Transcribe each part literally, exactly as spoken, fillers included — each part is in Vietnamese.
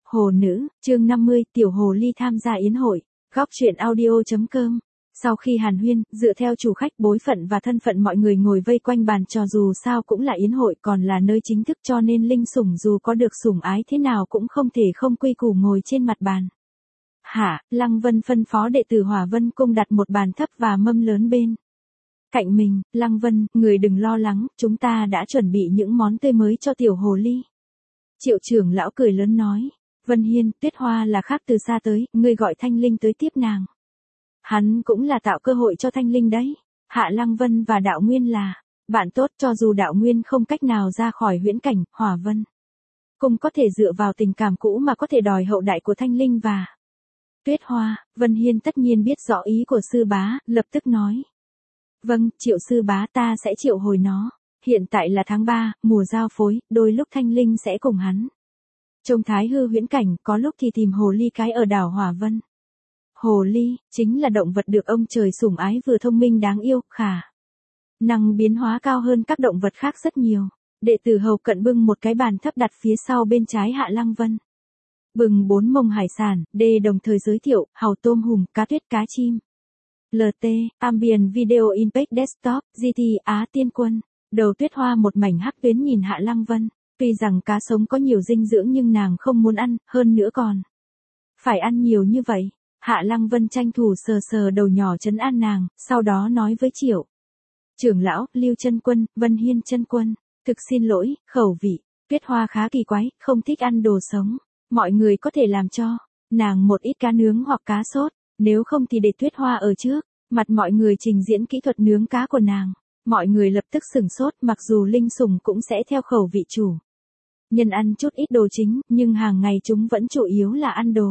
Hồ nữ, chương năm mươi, tiểu hồ ly tham gia yến hội. Góc truyện audio.com. Sau khi hàn huyên, dựa theo chủ khách bối phận và thân phận mọi người ngồi vây quanh bàn trò, dù sao cũng là yến hội còn là nơi chính thức, cho nên linh sủng dù có được sủng ái thế nào cũng không thể không quy củ ngồi trên mặt bàn. Hả, Lăng Vân phân phó đệ tử Hỏa Vân Cung đặt một bàn thấp và mâm lớn bên cạnh mình. Lăng Vân, người đừng lo lắng, chúng ta đã chuẩn bị những món tươi mới cho tiểu hồ ly. Triệu trưởng lão cười lớn nói. Vân Hiên, Tuyết Hoa là khác từ xa tới, ngươi gọi Thanh Linh tới tiếp nàng. Hắn cũng là tạo cơ hội cho Thanh Linh đấy. Hạ Lăng Vân và Đạo Nguyên là bạn tốt, cho dù Đạo Nguyên không cách nào ra khỏi huyễn cảnh, Hỏa Vân Cung có thể dựa vào tình cảm cũ mà có thể đòi hậu đại của Thanh Linh và Tuyết Hoa. Vân Hiên tất nhiên biết rõ ý của sư bá, lập tức nói. Vâng, Triệu sư bá, ta sẽ triệu hồi nó. Hiện tại là tháng ba, mùa giao phối, đôi lúc Thanh Linh sẽ cùng hắn trông thái hư huyễn cảnh, có lúc thì tìm hồ ly cái ở đảo Hỏa Vân. Hồ ly, chính là động vật được ông trời sủng ái, vừa thông minh đáng yêu, khả năng biến hóa cao hơn các động vật khác rất nhiều. Đệ tử hầu cận bưng một cái bàn thấp đặt phía sau bên trái Hạ Lăng Vân. Bừng bốn mông hải sản, đê đồng thời giới thiệu, hàu tôm hùm, cá tuyết, cá chim. lờ tê, Ambient Video Impact Desktop, giê tê, Á Tiên Quân. Đầu Tuyết Hoa một mảnh hắc tuyến nhìn Hạ Lăng Vân. Tuy rằng cá sống có nhiều dinh dưỡng nhưng nàng không muốn ăn, hơn nữa còn phải ăn nhiều như vậy. Hạ Lăng Vân tranh thủ sờ sờ đầu nhỏ trấn an nàng, sau đó nói với Triệu trưởng lão, Lưu chân quân, Vân Hiên chân quân, thực xin lỗi, khẩu vị Tuyết Hoa khá kỳ quái, không thích ăn đồ sống. Mọi người có thể làm cho nàng một ít cá nướng hoặc cá sốt, nếu không thì để Tuyết Hoa ở trước mặt mọi người trình diễn kỹ thuật nướng cá của nàng. Mọi người lập tức sửng sốt, mặc dù linh sủng cũng sẽ theo khẩu vị chủ nhân ăn chút ít đồ chính, nhưng hàng ngày chúng vẫn chủ yếu là ăn đồ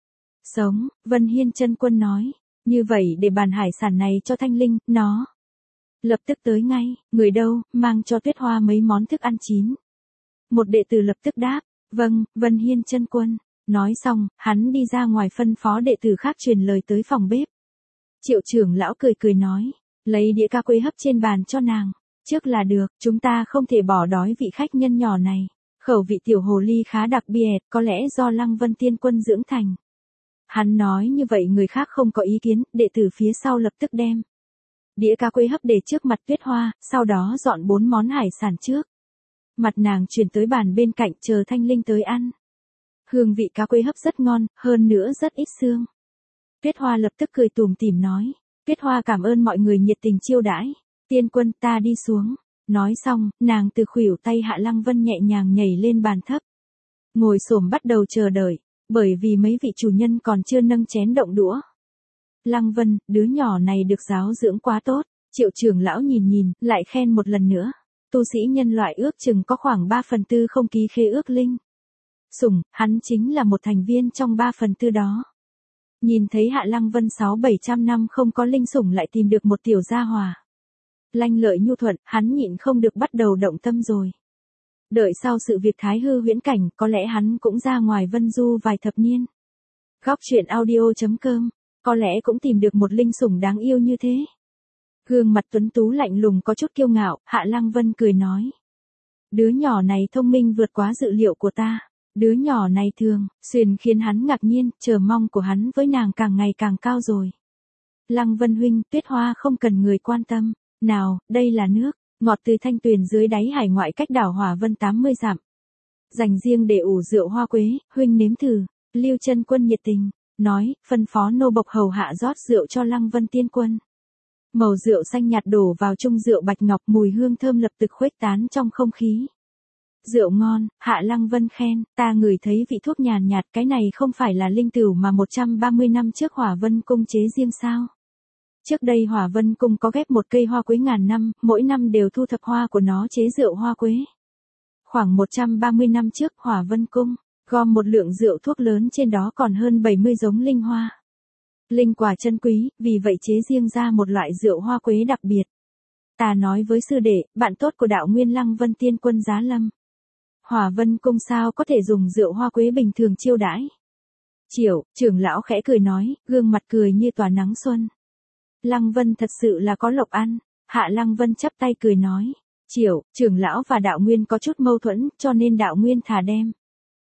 sống. Vân Hiên chân quân nói, như vậy để bàn hải sản này cho Thanh Linh, nó lập tức tới ngay. Người đâu, mang cho Tuyết Hoa mấy món thức ăn chín. Một đệ tử lập tức đáp, vâng, Vân Hiên chân quân. Nói xong, hắn đi ra ngoài phân phó đệ tử khác truyền lời tới phòng bếp. Triệu trưởng lão cười cười nói, lấy đĩa cá quế hấp trên bàn cho nàng trước là được, chúng ta không thể bỏ đói vị khách nhân nhỏ này. Khẩu vị tiểu hồ ly khá đặc biệt, có lẽ do Lăng Vân Tiên Quân dưỡng thành. Hắn nói như vậy người khác không có ý kiến, đệ tử phía sau lập tức đem đĩa cá quế hấp để trước mặt Tuyết Hoa, sau đó dọn bốn món hải sản trước mặt nàng chuyển tới bàn bên cạnh, chờ Thanh Linh tới ăn. Hương vị cá quế hấp rất ngon, hơn nữa rất ít xương. Tuyết Hoa lập tức cười tủm tỉm nói. Tuyết Hoa cảm ơn mọi người nhiệt tình chiêu đãi. Tiên quân, ta đi xuống. Nói xong, nàng từ khuỷu tay Hạ Lăng Vân nhẹ nhàng nhảy lên bàn thấp. Ngồi xổm bắt đầu chờ đợi, bởi vì mấy vị chủ nhân còn chưa nâng chén động đũa. Lăng Vân, đứa nhỏ này được giáo dưỡng quá tốt. Triệu trưởng lão nhìn nhìn, lại khen một lần nữa. Tu sĩ nhân loại ước chừng có khoảng ba phần tư không ký khế ước linh sủng, hắn chính là một thành viên trong ba phần tư đó. Nhìn thấy Hạ Lăng Vân sáu bảy trăm năm không có linh sủng lại tìm được một tiểu gia hòa lanh lợi nhu thuận, hắn nhịn không được bắt đầu động tâm rồi. Đợi sau sự việc thái hư huyễn cảnh, có lẽ hắn cũng ra ngoài vân du vài thập niên. Góc truyện audio.com, có lẽ cũng tìm được một linh sủng đáng yêu như thế. Gương mặt tuấn tú lạnh lùng có chút kiêu ngạo, Hạ Lăng Vân cười nói. Đứa nhỏ này thông minh vượt quá dự liệu của ta. Đứa nhỏ này thường xuyên khiến hắn ngạc nhiên, chờ mong của hắn với nàng càng ngày càng cao rồi. Lăng Vân huynh, Tuyết Hoa không cần người quan tâm. Nào, đây là nước ngọt từ thanh tuyền dưới đáy hải ngoại cách đảo Hỏa Vân tám mươi dặm. Dành riêng để ủ rượu hoa quế, huynh nếm thử. Lưu chân quân nhiệt tình nói, phân phó nô bộc hầu hạ rót rượu cho Lăng Vân Tiên Quân. Màu rượu xanh nhạt đổ vào chung rượu bạch ngọc, mùi hương thơm lập tức khuếch tán trong không khí. Rượu ngon, Hạ Lăng Vân khen, ta ngửi thấy vị thuốc nhàn nhạt, cái này không phải là linh tửu mà một trăm ba mươi năm trước Hỏa Vân Cung chế riêng sao? Trước đây Hỏa Vân Cung có ghép một cây hoa quế ngàn năm, mỗi năm đều thu thập hoa của nó chế rượu hoa quế. Khoảng một trăm ba mươi năm trước, Hỏa Vân Cung gom một lượng rượu thuốc lớn, trên đó còn hơn bảy mươi giống linh hoa. Linh quả chân quý, vì vậy chế riêng ra một loại rượu hoa quế đặc biệt. Ta nói với sư đệ, bạn tốt của Đạo Nguyên Lăng Vân Tiên Quân giá lâm. Hỏa Vân Cung sao có thể dùng rượu hoa quế bình thường chiêu đãi. Triệu trưởng lão khẽ cười nói, gương mặt cười như tỏa nắng xuân. Lăng Vân thật sự là có lộc ăn. Hạ Lăng Vân chắp tay cười nói. Triệu trưởng lão và Đạo Nguyên có chút mâu thuẫn, cho nên Đạo Nguyên thả đem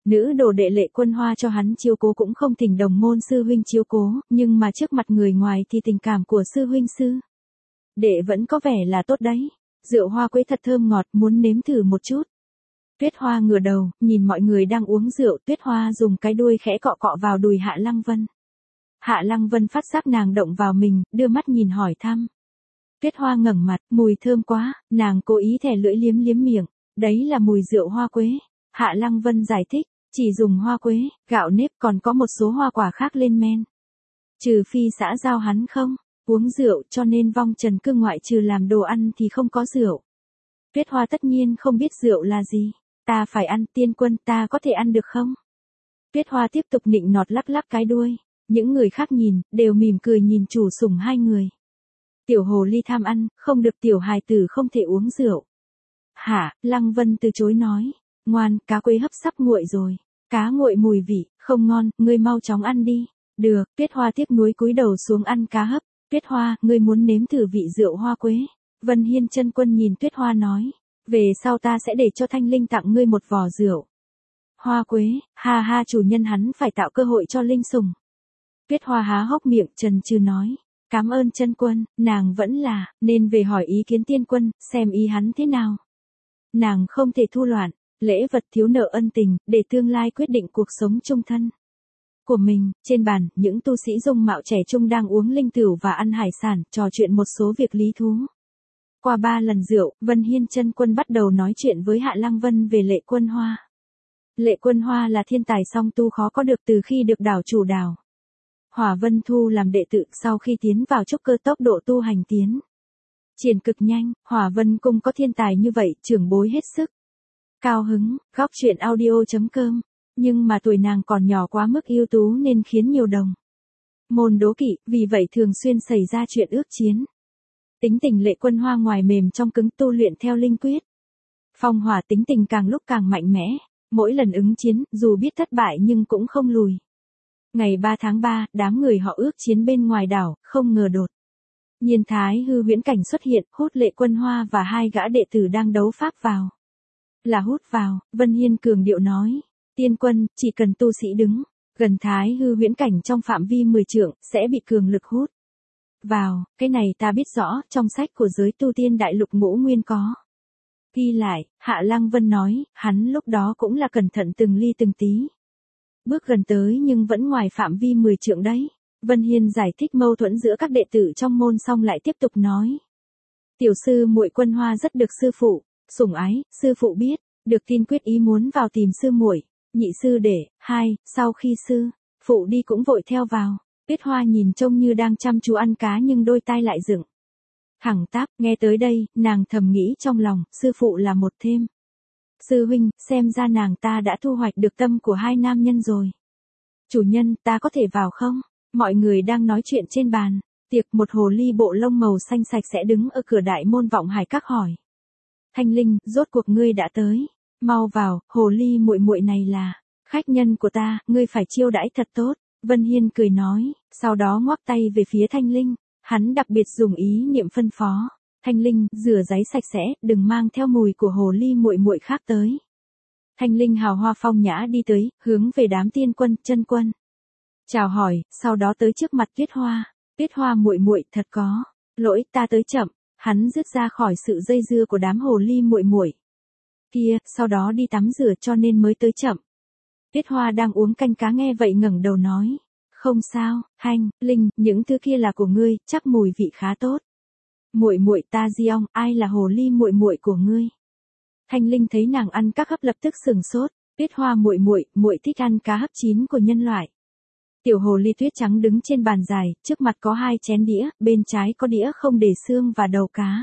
Nữ đồ đệ Lệ Quân Hoa cho hắn chiếu cố cũng không thỉnh đồng môn sư huynh chiếu cố, nhưng mà trước mặt người ngoài thì tình cảm của sư huynh sư đệ vẫn có vẻ là tốt đấy. Rượu hoa quế thật thơm ngọt, muốn nếm thử một chút. Tuyết Hoa ngửa đầu, nhìn mọi người đang uống rượu, Tuyết Hoa dùng cái đuôi khẽ cọ cọ vào đùi Hạ Lăng Vân. Hạ Lăng Vân phát giác nàng động vào mình, đưa mắt nhìn hỏi thăm. Tuyết Hoa ngẩng mặt, mùi thơm quá, nàng cố ý thè lưỡi liếm liếm miệng, đấy là mùi rượu hoa quế. Hạ Lăng Vân giải thích, chỉ dùng hoa quế, gạo nếp còn có một số hoa quả khác lên men. Trừ phi xã giao hắn không uống rượu cho nên vong trần cư ngoại trừ làm đồ ăn thì không có rượu. Tuyết Hoa tất nhiên không biết rượu là gì. Ta phải ăn, tiên quân, ta có thể ăn được không? Tuyết Hoa tiếp tục nịnh nọt lắc lắc cái đuôi. Những người khác nhìn, đều mỉm cười nhìn chủ sủng hai người. Tiểu hồ ly tham ăn, không được, tiểu hài tử không thể uống rượu. Hả, Lăng Vân từ chối nói. Ngoan, cá quế hấp sắp nguội rồi. Cá nguội mùi vị, không ngon, ngươi mau chóng ăn đi. Được, Tuyết Hoa tiếc nuối cúi đầu xuống ăn cá hấp. Tuyết Hoa, ngươi muốn nếm thử vị rượu hoa quế. Vân Hiên chân quân nhìn Tuyết Hoa nói. Về sau ta sẽ để cho Thanh Linh tặng ngươi một vò rượu hoa quế, ha ha, chủ nhân hắn phải tạo cơ hội cho Linh sủng. Tuyết Hoa há hốc miệng trần trừ nói. Cảm ơn chân quân, nàng vẫn là, nên về hỏi ý kiến tiên quân, xem ý hắn thế nào. Nàng không thể thu loạn, lễ vật thiếu nợ ân tình, để tương lai quyết định cuộc sống chung thân của mình. Trên bàn, những tu sĩ dung mạo trẻ trung đang uống linh tửu và ăn hải sản, trò chuyện một số việc lý thú. Qua ba lần rượu, Vân Hiên chân quân bắt đầu nói chuyện với Hạ Lăng Vân về Lệ Quân Hoa. Lệ Quân Hoa là thiên tài song tu khó có được từ khi được đảo chủ đảo Hỏa Vân thu làm đệ tử, sau khi tiến vào trúc cơ tốc độ tu hành tiến triển cực nhanh. Hỏa Vân cung có thiên tài như vậy, trưởng bối hết sức cao hứng. Góc truyện audio chấm com. Nhưng mà tuổi nàng còn nhỏ quá mức ưu tú nên khiến nhiều đồng môn đố kỵ, vì vậy thường xuyên xảy ra chuyện ước chiến. Tính tình Lệ Quân Hoa ngoài mềm trong cứng, tu luyện theo linh quyết phong hỏa, tính tình càng lúc càng mạnh mẽ. Mỗi lần ứng chiến, dù biết thất bại nhưng cũng không lùi. Ngày ba tháng ba, đám người họ ước chiến bên ngoài đảo, không ngờ đột nhiên Thái Hư huyễn cảnh xuất hiện, hút Lệ Quân Hoa và hai gã đệ tử đang đấu pháp vào. Là hút vào, Vân Hiên cường điệu nói. Tiên quân, chỉ cần tu sĩ đứng gần Thái Hư huyễn cảnh trong phạm vi mười trượng, sẽ bị cường lực hút vào. Cái này ta biết rõ, trong sách của giới tu tiên đại lục ngũ nguyên có ghi lại. Hạ Lăng Vân nói, hắn lúc đó cũng là cẩn thận từng ly từng tí bước gần tới, nhưng vẫn ngoài phạm vi mười trượng đấy. Vân Hiên giải thích mâu thuẫn giữa các đệ tử trong môn xong lại tiếp tục nói. Tiểu sư muội Quân Hoa rất được sư phụ sủng ái, sư phụ biết được tin quyết ý muốn vào tìm sư muội. Nhị sư đệ, hai, sau khi sư phụ đi cũng vội theo vào. Tuyết Hoa nhìn trông như đang chăm chú ăn cá nhưng đôi tai lại dựng thẳng tắp. Nghe tới đây, nàng thầm nghĩ trong lòng, sư phụ là một thêm sư huynh, xem ra nàng ta đã thu hoạch được tâm của hai nam nhân rồi. Chủ nhân, ta có thể vào không? Mọi người đang nói chuyện trên bàn tiệc, một hồ ly bộ lông màu xanh sạch sẽ đứng ở cửa đại môn Vọng Hải Các hỏi. Thanh Linh, rốt cuộc ngươi đã tới. Mau vào, hồ ly muội muội này là khách nhân của ta, ngươi phải chiêu đãi thật tốt. Vân Hiên cười nói, sau đó ngoắc tay về phía Thanh Linh. Hắn đặc biệt dùng ý niệm phân phó. Thanh Linh, rửa giấy sạch sẽ, đừng mang theo mùi của hồ ly muội muội khác tới. Thanh Linh hào hoa phong nhã đi tới, hướng về đám tiên quân, chân quân chào hỏi, sau đó tới trước mặt Tuyết Hoa. Tuyết Hoa muội muội, thật có lỗi, ta tới chậm. Hắn rứt ra khỏi sự dây dưa của đám hồ ly muội muội kia, sau đó đi tắm rửa cho nên mới tới chậm. Tuyết Hoa đang uống canh cá nghe vậy ngẩng đầu nói. Không sao, Thanh Linh, những thứ kia là của ngươi, chắc mùi vị khá tốt. Muội muội ta Diong, ai là hồ ly muội muội của ngươi? Thanh Linh thấy nàng ăn các hấp lập tức sừng sốt. Tuyết Hoa muội muội, muội thích ăn cá hấp chín của nhân loại. Tiểu hồ ly tuyết trắng đứng trên bàn dài, trước mặt có hai chén đĩa, bên trái có đĩa không để xương và đầu cá.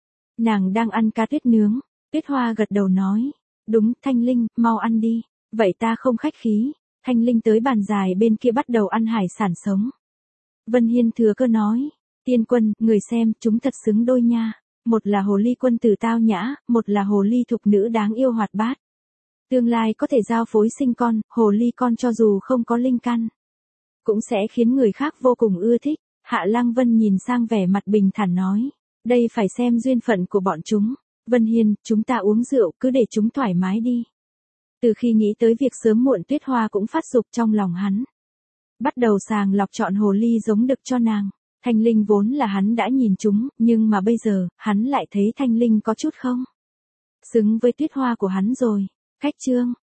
Nàng đang ăn cá tuyết nướng. Tuyết Hoa gật đầu nói. Đúng, Thanh Linh, mau ăn đi. Vậy ta không khách khí. Thanh Linh tới bàn dài bên kia bắt đầu ăn hải sản sống. Vân Hiên thừa cơ nói. Tiên quân, người xem, chúng thật xứng đôi nha. Một là hồ ly quân tử tao nhã, một là hồ ly thục nữ đáng yêu hoạt bát. Tương lai có thể giao phối sinh con, hồ ly con cho dù không có linh căn cũng sẽ khiến người khác vô cùng ưa thích. Hạ Lăng Vân nhìn sang vẻ mặt bình thản nói. Đây phải xem duyên phận của bọn chúng. Vân Hiên, chúng ta uống rượu, cứ để chúng thoải mái đi. Từ khi nghĩ tới việc sớm muộn Tuyết Hoa cũng phát dục trong lòng hắn. Bắt đầu sàng lọc chọn hồ ly giống đực cho nàng. Thanh Linh vốn là hắn đã nhìn chúng, nhưng mà bây giờ, hắn lại thấy Thanh Linh có chút không xứng với Tuyết Hoa của hắn rồi. Khách chương.